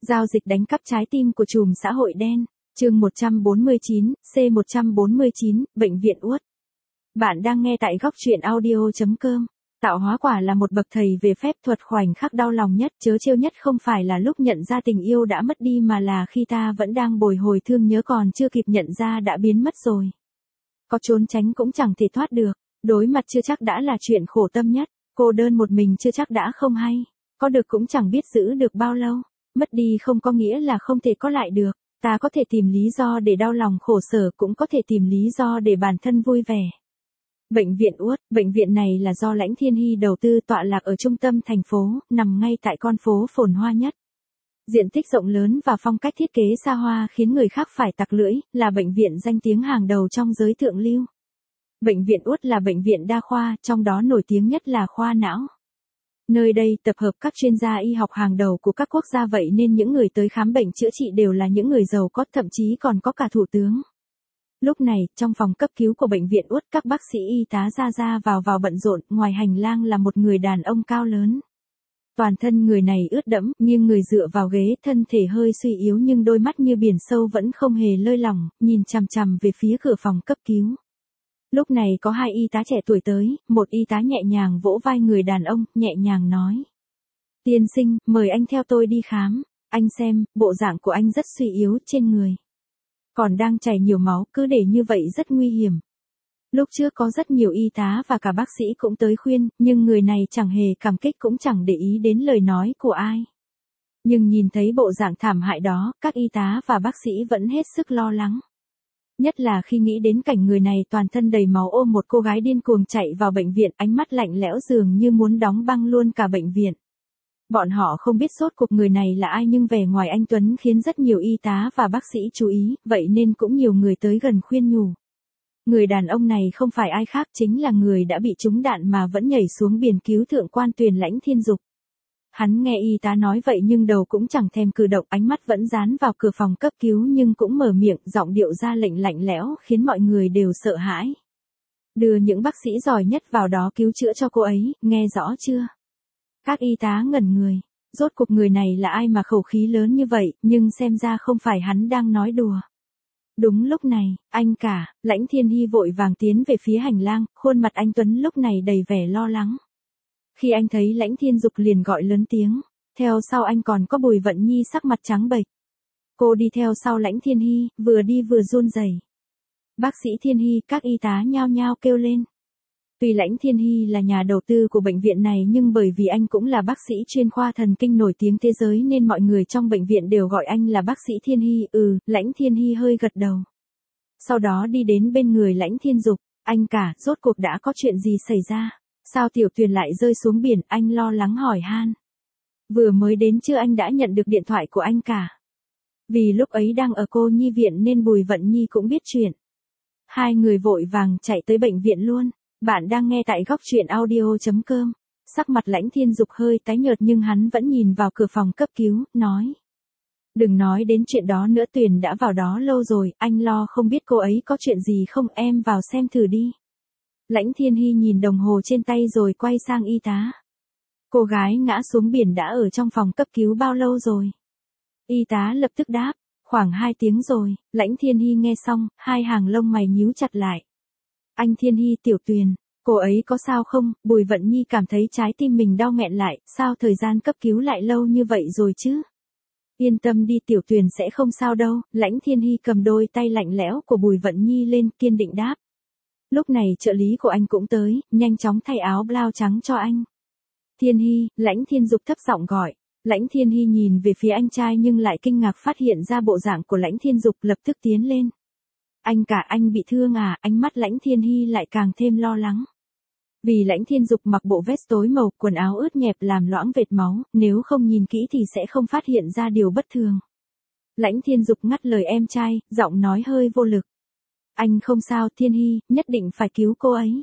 Giao dịch đánh cắp trái tim của trùm xã hội đen. Chương 149, C149, Bệnh viện Uất. Bạn đang nghe tại góc truyện audio.com. Tạo hóa quả là một bậc thầy về phép thuật, khoảnh khắc đau lòng nhất, trớ trêu nhất không phải là lúc nhận ra tình yêu đã mất đi mà là khi ta vẫn đang bồi hồi thương nhớ còn chưa kịp nhận ra đã biến mất rồi. Có trốn tránh cũng chẳng thể thoát được, đối mặt chưa chắc đã là chuyện khổ tâm nhất, cô đơn một mình chưa chắc đã không hay, có được cũng chẳng biết giữ được bao lâu, mất đi không có nghĩa là không thể có lại được. Ta có thể tìm lý do để đau lòng khổ sở, cũng có thể tìm lý do để bản thân vui vẻ. Bệnh viện Uất, bệnh viện này là do Lãnh Thiên Hy đầu tư, tọa lạc ở trung tâm thành phố, nằm ngay tại con phố phồn hoa nhất. Diện tích rộng lớn và phong cách thiết kế xa hoa khiến người khác phải tặc lưỡi, là bệnh viện danh tiếng hàng đầu trong giới thượng lưu. Bệnh viện Uất là bệnh viện đa khoa, trong đó nổi tiếng nhất là khoa não. Nơi đây tập hợp các chuyên gia y học hàng đầu của các quốc gia, vậy nên những người tới khám bệnh chữa trị đều là những người giàu có, thậm chí còn có cả thủ tướng. Lúc này, trong phòng cấp cứu của bệnh viện Uất, các bác sĩ y tá ra vào bận rộn, ngoài hành lang là một người đàn ông cao lớn. Toàn thân người này ướt đẫm, nghiêng người dựa vào ghế, thân thể hơi suy yếu nhưng đôi mắt như biển sâu vẫn không hề lơi lỏng, nhìn chằm chằm về phía cửa phòng cấp cứu. Lúc này có hai y tá trẻ tuổi tới, một y tá nhẹ nhàng vỗ vai người đàn ông, nhẹ nhàng nói. Tiên sinh, mời anh theo tôi đi khám, anh xem, bộ dạng của anh rất suy yếu, trên người còn đang chảy nhiều máu, cứ để như vậy rất nguy hiểm. Lúc trước có rất nhiều y tá và cả bác sĩ cũng tới khuyên, nhưng người này chẳng hề cảm kích cũng chẳng để ý đến lời nói của ai. Nhưng nhìn thấy bộ dạng thảm hại đó, các y tá và bác sĩ vẫn hết sức lo lắng. Nhất là khi nghĩ đến cảnh người này toàn thân đầy máu ôm một cô gái điên cuồng chạy vào bệnh viện, ánh mắt lạnh lẽo dường như muốn đóng băng luôn cả bệnh viện. Bọn họ không biết rốt cuộc người này là ai, nhưng vẻ ngoài anh tuấn khiến rất nhiều y tá và bác sĩ chú ý, vậy nên cũng nhiều người tới gần khuyên nhủ. Người đàn ông này không phải ai khác, chính là người đã bị trúng đạn mà vẫn nhảy xuống biển cứu thượng quan Tuyền, Lãnh Thiên Dục. Hắn nghe y tá nói vậy nhưng đầu cũng chẳng thèm cử động, ánh mắt vẫn dán vào cửa phòng cấp cứu nhưng cũng mở miệng, giọng điệu ra lệnh lạnh lẽo khiến mọi người đều sợ hãi. Đưa những bác sĩ giỏi nhất vào đó cứu chữa cho cô ấy, nghe rõ chưa? Các y tá ngẩn người, rốt cuộc người này là ai mà khẩu khí lớn như vậy, nhưng xem ra không phải hắn đang nói đùa. Đúng lúc này, anh cả, Lãnh Thiên Hy vội vàng tiến về phía hành lang, khuôn mặt anh tuấn lúc này đầy vẻ lo lắng. Khi anh thấy Lãnh Thiên Dục liền gọi lớn tiếng, theo sau anh còn có Bùi Vận Nhi sắc mặt trắng bệch. Cô đi theo sau Lãnh Thiên Hy, vừa đi vừa run rẩy. Bác sĩ Thiên Hy, các y tá nhao nhao kêu lên. Tuy Lãnh Thiên Hy là nhà đầu tư của bệnh viện này nhưng bởi vì anh cũng là bác sĩ chuyên khoa thần kinh nổi tiếng thế giới nên mọi người trong bệnh viện đều gọi anh là bác sĩ Thiên Hy. Lãnh Thiên Hy hơi gật đầu. Sau đó đi đến bên người Lãnh Thiên Dục, anh cả, rốt cuộc đã có chuyện gì xảy ra? Sao Tiểu Tuyền lại rơi xuống biển? Anh lo lắng hỏi han. Vừa mới đến chưa anh đã nhận được điện thoại của anh cả. Vì lúc ấy đang ở cô nhi viện nên Bùi Vận Nhi cũng biết chuyện. Hai người vội vàng chạy tới bệnh viện luôn. Bạn đang nghe tại góc truyện audio.com. Sắc mặt Lãnh Thiên Dục hơi tái nhợt nhưng hắn vẫn nhìn vào cửa phòng cấp cứu, nói. Đừng nói đến chuyện đó nữa, Tuyền đã vào đó lâu rồi, anh lo không biết cô ấy có chuyện gì không, em vào xem thử đi. Lãnh Thiên Hy nhìn đồng hồ trên tay rồi quay sang y tá. Cô gái ngã xuống biển đã ở trong phòng cấp cứu bao lâu rồi? Y tá lập tức đáp, khoảng 2 tiếng rồi. Lãnh Thiên Hy nghe xong, hai hàng lông mày nhíu chặt lại. Anh Thiên Hy, Tiểu Tuyền, cô ấy có sao không? Bùi Vận Nhi cảm thấy trái tim mình đau nghẹn lại, sao thời gian cấp cứu lại lâu như vậy rồi chứ? Yên tâm đi, Tiểu Tuyền sẽ không sao đâu. Lãnh Thiên Hy cầm đôi tay lạnh lẽo của Bùi Vận Nhi lên, kiên định đáp. Lúc này trợ lý của anh cũng tới, nhanh chóng thay áo blau trắng cho anh. Thiên Hy, Lãnh Thiên Dục thấp giọng gọi. Lãnh Thiên Hy nhìn về phía anh trai nhưng lại kinh ngạc phát hiện ra bộ dạng của Lãnh Thiên Dục, lập tức tiến lên. Anh cả, anh bị thương à? Ánh mắt Lãnh Thiên Hy lại càng thêm lo lắng. Vì Lãnh Thiên Dục mặc bộ vest tối màu, quần áo ướt nhẹp làm loãng vệt máu, nếu không nhìn kỹ thì sẽ không phát hiện ra điều bất thường. Lãnh Thiên Dục ngắt lời em trai, giọng nói hơi vô lực. Anh không sao, Thiên Hy, nhất định phải cứu cô ấy.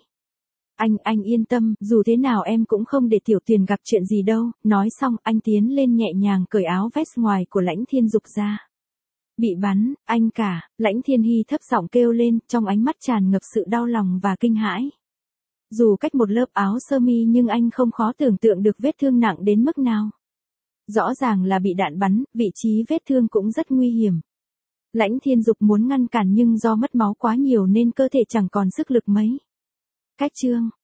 Anh yên tâm, dù thế nào em cũng không để Tiểu Tuyền gặp chuyện gì đâu. Nói xong, anh tiến lên nhẹ nhàng cởi áo vest ngoài của Lãnh Thiên Dục ra. Bị bắn, anh cả, Lãnh Thiên Hy thấp giọng kêu lên, trong ánh mắt tràn ngập sự đau lòng và kinh hãi. Dù cách một lớp áo sơ mi nhưng anh không khó tưởng tượng được vết thương nặng đến mức nào. Rõ ràng là bị đạn bắn, vị trí vết thương cũng rất nguy hiểm. Lãnh Thiên Dục muốn ngăn cản nhưng do mất máu quá nhiều nên cơ thể chẳng còn sức lực mấy. Cách chương